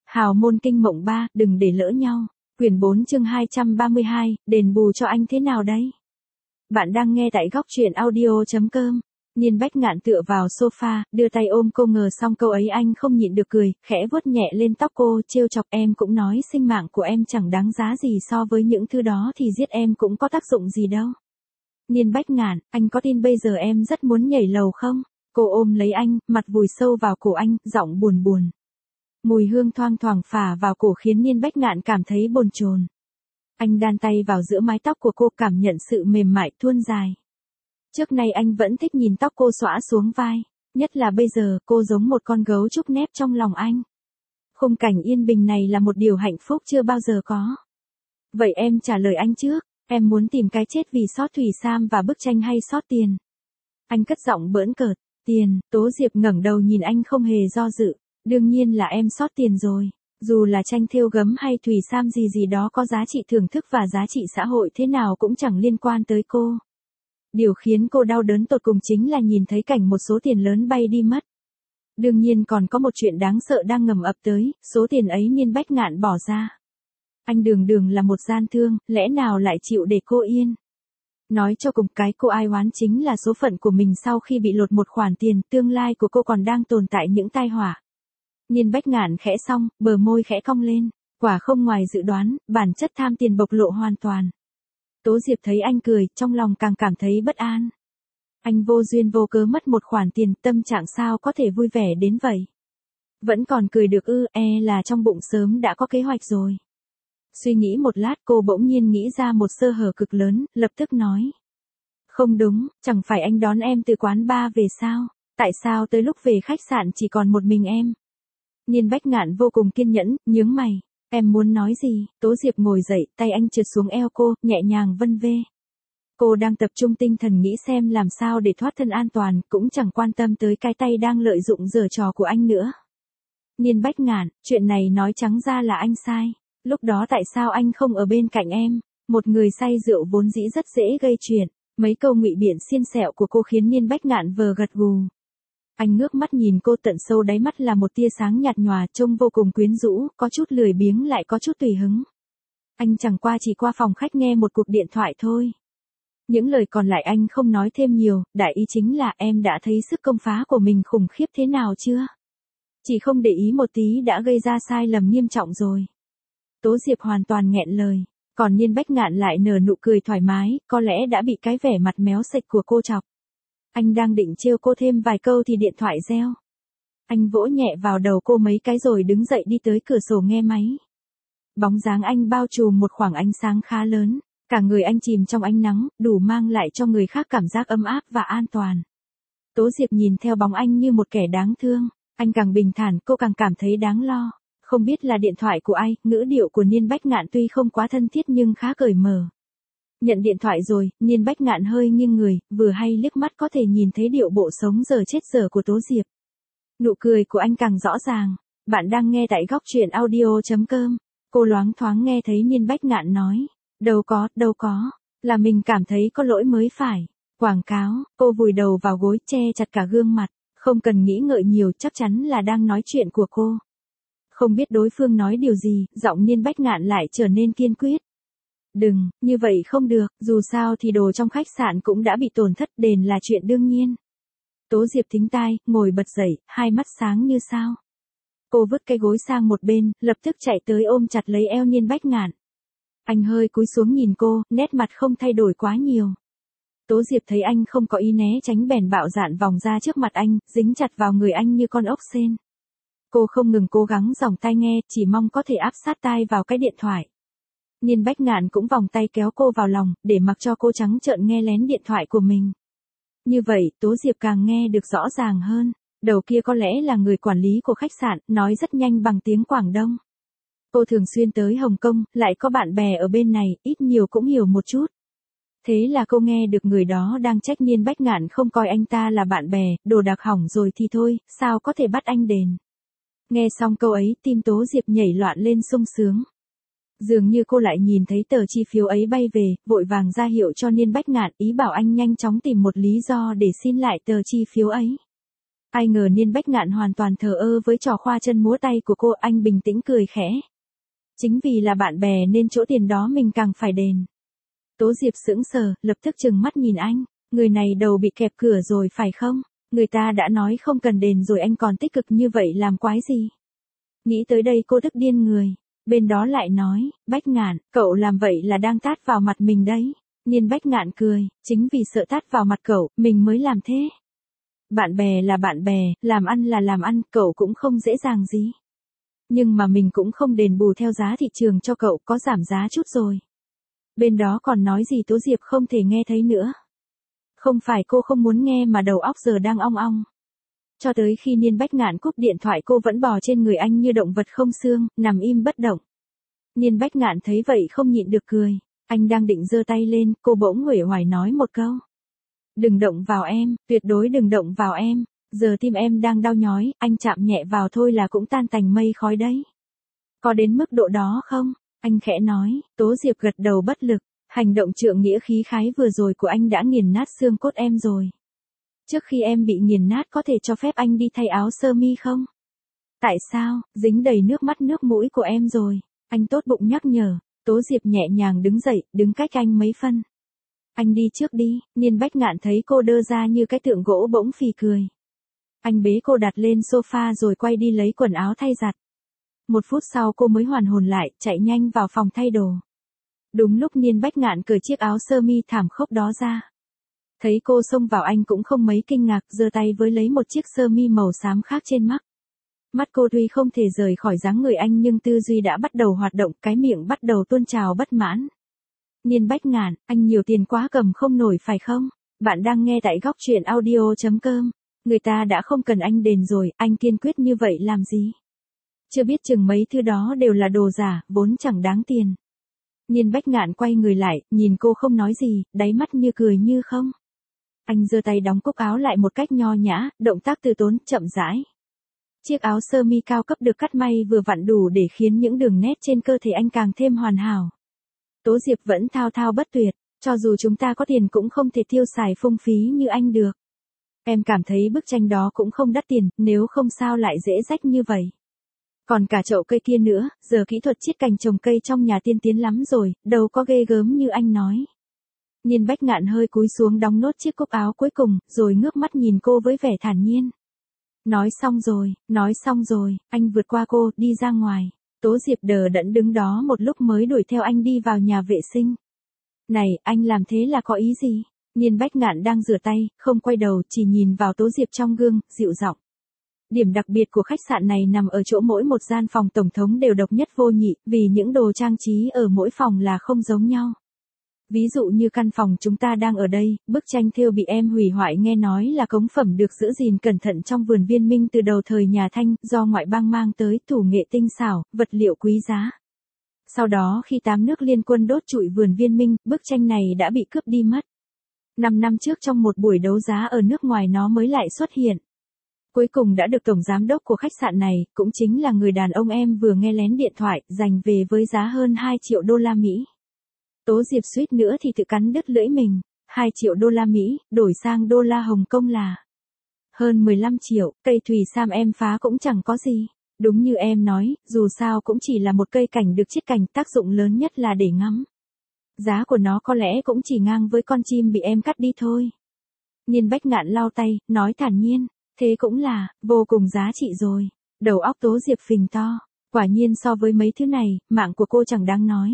Hào môn kinh mộng 3, đừng để lỡ nhau. Quyển 4 chương 232, đền bù cho anh thế nào đây? Bạn đang nghe tại góc truyện audio.com. Niên Bách Ngạn tựa vào sofa, đưa tay ôm cô, ngờ xong câu ấy anh không nhịn được cười, khẽ vuốt nhẹ lên tóc cô, trêu chọc. Em cũng nói sinh mạng của em chẳng đáng giá gì so với những thứ đó thì giết em cũng có tác dụng gì đâu. Niên Bách Ngạn, anh có tin bây giờ em rất muốn nhảy lầu không? Cô ôm lấy anh, mặt vùi sâu vào cổ anh, giọng buồn buồn. Mùi hương thoang thoảng phả vào cổ khiến Niên Bách Ngạn cảm thấy bồn chồn. Anh đan tay vào giữa mái tóc của cô, cảm nhận sự mềm mại thuôn dài. Trước nay anh vẫn thích nhìn tóc cô xõa xuống vai, nhất là bây giờ cô giống một con gấu trúc nép trong lòng anh. Khung cảnh yên bình này là một điều hạnh phúc chưa bao giờ có. Vậy em trả lời anh trước, em muốn tìm cái chết vì sót thủy sam và bức tranh hay sót tiền? Anh cất giọng bỡn cợt. Tiền. Tố Diệp ngẩng đầu nhìn anh không hề do dự. Đương nhiên là em sót tiền rồi. Dù là tranh thêu gấm hay thủy sam gì đó có giá trị thưởng thức và giá trị xã hội thế nào cũng chẳng liên quan tới cô. Điều khiến cô đau đớn tột cùng chính là nhìn thấy cảnh một số tiền lớn bay đi mất. Đương nhiên còn có một chuyện đáng sợ đang ngầm ập tới, số tiền ấy Niên Bách Ngạn bỏ ra. Anh đường là một gian thương, lẽ nào lại chịu để cô yên? Nói cho cùng, cái cô ai oán chính là số phận của mình sau khi bị lột một khoản tiền, tương lai của cô còn đang tồn tại những tai họa. Niên Bách Ngạn khẽ xong, bờ môi khẽ cong lên, quả không ngoài dự đoán, bản chất tham tiền bộc lộ hoàn toàn. Tố Diệp thấy anh cười, trong lòng càng cảm thấy bất an. Anh vô duyên vô cớ mất một khoản tiền, tâm trạng sao có thể vui vẻ đến vậy? Vẫn còn cười được ư? Là trong bụng sớm đã có kế hoạch rồi. Suy nghĩ một lát, cô bỗng nhiên nghĩ ra một sơ hở cực lớn, lập tức nói. Không đúng, chẳng phải anh đón em từ quán bar về sao? Tại sao tới lúc về khách sạn chỉ còn một mình em? Niên Bách Ngạn vô cùng kiên nhẫn, nhướng mày. Em muốn nói gì? Tố Diệp ngồi dậy, tay anh trượt xuống eo cô, nhẹ nhàng vân vê. Cô đang tập trung tinh thần nghĩ xem làm sao để thoát thân an toàn, cũng chẳng quan tâm tới cái tay đang lợi dụng giở trò của anh nữa. Niên Bách Ngạn, chuyện này nói trắng ra là anh sai. Lúc đó tại sao anh không ở bên cạnh em? Một người say rượu vốn dĩ rất dễ gây chuyện. Mấy câu ngụy biện xiên xẹo của cô khiến Niên Bách Ngạn vờ gật gù. Anh ngước mắt nhìn cô, tận sâu đáy mắt là một tia sáng nhạt nhòa, trông vô cùng quyến rũ, có chút lười biếng lại có chút tùy hứng. Anh chẳng qua chỉ qua phòng khách nghe một cuộc điện thoại thôi. Những lời còn lại anh không nói thêm nhiều, đại ý chính là em đã thấy sức công phá của mình khủng khiếp thế nào chưa? Chỉ không để ý một tí đã gây ra sai lầm nghiêm trọng rồi. Tố Diệp hoàn toàn nghẹn lời, còn Niên Bách Ngạn lại nở nụ cười thoải mái, có lẽ đã bị cái vẻ mặt méo sệch của cô chọc. Anh đang định trêu cô thêm vài câu thì điện thoại reo. Anh vỗ nhẹ vào đầu cô mấy cái rồi đứng dậy đi tới cửa sổ nghe máy. Bóng dáng anh bao trùm một khoảng ánh sáng khá lớn, cả người anh chìm trong ánh nắng, đủ mang lại cho người khác cảm giác ấm áp và an toàn. Tố Diệp nhìn theo bóng anh như một kẻ đáng thương, anh càng bình thản cô càng cảm thấy đáng lo. Không biết là điện thoại của ai, ngữ điệu của Niên Bách Ngạn tuy không quá thân thiết nhưng khá cởi mở. Nhận điện thoại rồi, Niên Bách Ngạn hơi nghiêng người, vừa hay liếc mắt có thể nhìn thấy điệu bộ sống giờ chết giờ của Tố Diệp. Nụ cười của anh càng rõ ràng. Bạn đang nghe tại góc truyện audio.com. Cô loáng thoáng nghe thấy Niên Bách Ngạn nói. Đâu có, là mình cảm thấy có lỗi mới phải. Quảng cáo, cô vùi đầu vào gối, che chặt cả gương mặt. Không cần nghĩ ngợi nhiều, chắc chắn là đang nói chuyện của cô. Không biết đối phương nói điều gì, giọng Niên Bách Ngạn lại trở nên kiên quyết. Đừng, như vậy không được, dù sao thì đồ trong khách sạn cũng đã bị tổn thất, đền là chuyện đương nhiên. Tố Diệp thính tai, ngồi bật dậy, hai mắt sáng như sao. Cô vứt cái gối sang một bên, lập tức chạy tới ôm chặt lấy eo Niên Bách Ngạn. Anh hơi cúi xuống nhìn cô, nét mặt không thay đổi quá nhiều. Tố Diệp thấy anh không có ý né tránh bèn bạo dạn vòng ra trước mặt anh, dính chặt vào người anh như con ốc sên. Cô không ngừng cố gắng giòng tai nghe, chỉ mong có thể áp sát tai vào cái điện thoại. Niên Bách Ngạn cũng vòng tay kéo cô vào lòng, để mặc cho cô trắng trợn nghe lén điện thoại của mình. Như vậy, Tố Diệp càng nghe được rõ ràng hơn. Đầu kia có lẽ là người quản lý của khách sạn, nói rất nhanh bằng tiếng Quảng Đông. Cô thường xuyên tới Hồng Kông, lại có bạn bè ở bên này, ít nhiều cũng hiểu một chút. Thế là cô nghe được người đó đang trách Niên Bách Ngạn không coi anh ta là bạn bè, đồ đạc hỏng rồi thì thôi, sao có thể bắt anh đền. Nghe xong câu ấy, tim Tố Diệp nhảy loạn lên sung sướng. Dường như cô lại nhìn thấy tờ chi phiếu ấy bay về, vội vàng ra hiệu cho Niên Bách Ngạn, ý bảo anh nhanh chóng tìm một lý do để xin lại tờ chi phiếu ấy. Ai ngờ Niên Bách Ngạn hoàn toàn thờ ơ với trò khoa chân múa tay của cô, anh bình tĩnh cười khẽ. Chính vì là bạn bè nên chỗ tiền đó mình càng phải đền. Tố Diệp sững sờ, lập tức trừng mắt nhìn anh, người này đầu bị kẹp cửa rồi phải không? Người ta đã nói không cần đền rồi anh còn tích cực như vậy làm quái gì? Nghĩ tới đây cô tức điên người, bên đó lại nói, Bách Ngạn, cậu làm vậy là đang tát vào mặt mình đấy. Niên Bách Ngạn cười, chính vì sợ tát vào mặt cậu, mình mới làm thế. Bạn bè là bạn bè, làm ăn là làm ăn, cậu cũng không dễ dàng gì. Nhưng mà mình cũng không đền bù theo giá thị trường cho cậu, có giảm giá chút rồi. Bên đó còn nói gì Tố Diệp không thể nghe thấy nữa. Không phải cô không muốn nghe mà đầu óc giờ đang ong ong. Cho tới khi Niên Bách Ngạn cúp điện thoại cô vẫn bò trên người anh như động vật không xương, nằm im bất động. Niên Bách Ngạn thấy vậy không nhịn được cười. Anh đang định giơ tay lên, cô bỗng uể oải nói một câu. Đừng động vào em, tuyệt đối đừng động vào em. Giờ tim em đang đau nhói, anh chạm nhẹ vào thôi là cũng tan tành mây khói đấy. Có đến mức độ đó không? Anh khẽ nói. Tố Diệp gật đầu bất lực. Hành động trượng nghĩa khí khái vừa rồi của anh đã nghiền nát xương cốt em rồi. Trước khi em bị nghiền nát có thể cho phép anh đi thay áo sơ mi không? Tại sao? Dính đầy nước mắt nước mũi của em rồi. Anh tốt bụng nhắc nhở. Tố Diệp nhẹ nhàng đứng dậy, đứng cách anh mấy phân. Anh đi trước đi. Niên Bách Ngạn thấy cô đơ ra như cái tượng gỗ bỗng phì cười. Anh bế cô đặt lên sofa rồi quay đi lấy quần áo thay giặt. 1 phút sau cô mới hoàn hồn lại, chạy nhanh vào phòng thay đồ. Đúng lúc Niên Bách Ngạn cởi chiếc áo sơ mi thảm khốc đó ra. Thấy cô xông vào anh cũng không mấy kinh ngạc, giơ tay với lấy một chiếc sơ mi màu xám khác trên mắt. Mắt cô tuy không thể rời khỏi dáng người anh nhưng tư duy đã bắt đầu hoạt động, cái miệng bắt đầu tuôn trào bất mãn. Niên Bách Ngạn, anh nhiều tiền quá cầm không nổi phải không? Bạn đang nghe tại góc truyện audio.com. Người ta đã không cần anh đền rồi, anh kiên quyết như vậy làm gì? Chưa biết chừng mấy thứ đó đều là đồ giả, vốn chẳng đáng tiền. Niên Bách Ngạn quay người lại, nhìn cô không nói gì, đáy mắt như cười như không. Anh giơ tay đóng cúc áo lại một cách nho nhã, động tác từ tốn, chậm rãi. Chiếc áo sơ mi cao cấp được cắt may vừa vặn đủ để khiến những đường nét trên cơ thể anh càng thêm hoàn hảo. Tố Diệp vẫn thao thao bất tuyệt, cho dù chúng ta có tiền cũng không thể tiêu xài phung phí như anh được. Em cảm thấy bức tranh đó cũng không đắt tiền, nếu không sao lại dễ rách như vậy. Còn cả chậu cây kia nữa, giờ kỹ thuật chiết cành trồng cây trong nhà tiên tiến lắm rồi, đâu có ghê gớm như anh nói. Niên Bách Ngạn hơi cúi xuống đóng nốt chiếc cúc áo cuối cùng, rồi ngước mắt nhìn cô với vẻ thản nhiên. Nói xong rồi, anh vượt qua cô, đi ra ngoài. Tố Diệp đờ đẫn đứng đó một lúc mới đuổi theo anh đi vào nhà vệ sinh. Này, anh làm thế là có ý gì? Niên Bách Ngạn đang rửa tay, không quay đầu, chỉ nhìn vào Tố Diệp trong gương, dịu giọng. Điểm đặc biệt của khách sạn này nằm ở chỗ mỗi một gian phòng tổng thống đều độc nhất vô nhị, vì những đồ trang trí ở mỗi phòng là không giống nhau. Ví dụ như căn phòng chúng ta đang ở đây, bức tranh thêu bị em hủy hoại nghe nói là cống phẩm được giữ gìn cẩn thận trong vườn Viên Minh từ đầu thời nhà Thanh, do ngoại bang mang tới, thủ nghệ tinh xảo, vật liệu quý giá. Sau đó khi 8 nước liên quân đốt trụi vườn Viên Minh, bức tranh này đã bị cướp đi mất. 5 năm trước trong một buổi đấu giá ở nước ngoài nó mới lại xuất hiện. Cuối cùng đã được tổng giám đốc của khách sạn này, cũng chính là người đàn ông em vừa nghe lén điện thoại, giành về với giá hơn 2 triệu đô la Mỹ. Tố Diệp suýt nữa thì tự cắn đứt lưỡi mình. 2 triệu đô la Mỹ, đổi sang đô la Hồng Kông là hơn 15 triệu, cây thùy sam em phá cũng chẳng có gì. Đúng như em nói, dù sao cũng chỉ là một cây cảnh được chiết cành, tác dụng lớn nhất là để ngắm. Giá của nó có lẽ cũng chỉ ngang với con chim bị em cắt đi thôi. Niên Bách Ngạn lau tay, nói thản nhiên, thế cũng là, vô cùng giá trị rồi. Đầu óc Tố Diệp phình to, quả nhiên so với mấy thứ này, mạng của cô chẳng đáng nói.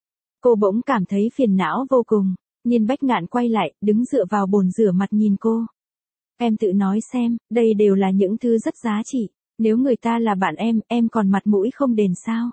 Cô bỗng cảm thấy phiền não vô cùng. Niên Bách Ngạn quay lại, đứng dựa vào bồn rửa mặt nhìn cô. Em tự nói xem, đây đều là những thứ rất giá trị. Nếu người ta là bạn em còn mặt mũi không đền sao?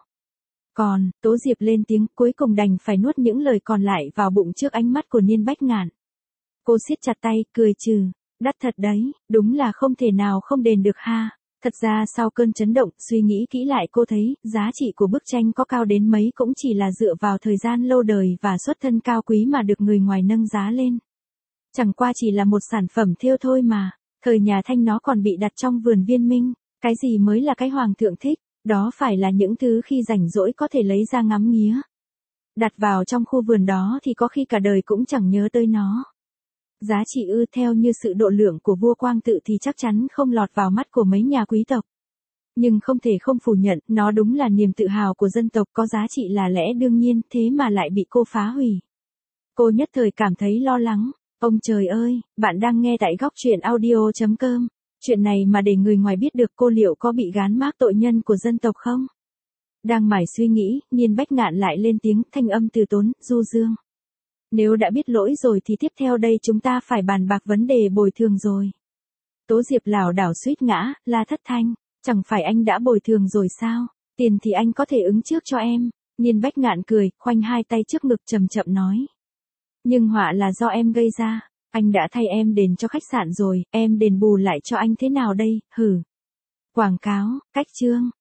Còn, Tố Diệp lên tiếng, cuối cùng đành phải nuốt những lời còn lại vào bụng trước ánh mắt của Niên Bách Ngạn. Cô siết chặt tay, cười trừ. Đắt thật đấy, đúng là không thể nào không đền được ha. Thật ra sau cơn chấn động, suy nghĩ kỹ lại cô thấy, giá trị của bức tranh có cao đến mấy cũng chỉ là dựa vào thời gian lâu đời và xuất thân cao quý mà được người ngoài nâng giá lên. Chẳng qua chỉ là một sản phẩm thêu thôi mà, thời nhà Thanh nó còn bị đặt trong vườn Viên Minh, cái gì mới là cái hoàng thượng thích, đó phải là những thứ khi rảnh rỗi có thể lấy ra ngắm nghía. Đặt vào trong khu vườn đó thì có khi cả đời cũng chẳng nhớ tới nó. Giá trị ư, theo như sự độ lượng của vua Quang Tự thì chắc chắn không lọt vào mắt của mấy nhà quý tộc. Nhưng không thể không phủ nhận, nó đúng là niềm tự hào của dân tộc, có giá trị là lẽ đương nhiên, thế mà lại bị cô phá hủy. Cô nhất thời cảm thấy lo lắng. Ông trời ơi, bạn đang nghe tại góc truyện audio.com. Chuyện này mà để người ngoài biết được, cô liệu có bị gán mác tội nhân của dân tộc không? Đang mải suy nghĩ, Niên Bách Ngạn lại lên tiếng, thanh âm từ tốn, du dương. Nếu đã biết lỗi rồi thì tiếp theo đây chúng ta phải bàn bạc vấn đề bồi thường rồi. Tố Diệp lảo đảo suýt ngã, la thất thanh, chẳng phải anh đã bồi thường rồi sao? Tiền thì anh có thể ứng trước cho em. Niên Bách Ngạn cười, khoanh hai tay trước ngực chậm chậm nói. Nhưng họa là do em gây ra. Anh đã thay em đền cho khách sạn rồi, em đền bù lại cho anh thế nào đây, hử? Quảng cáo, cách chương.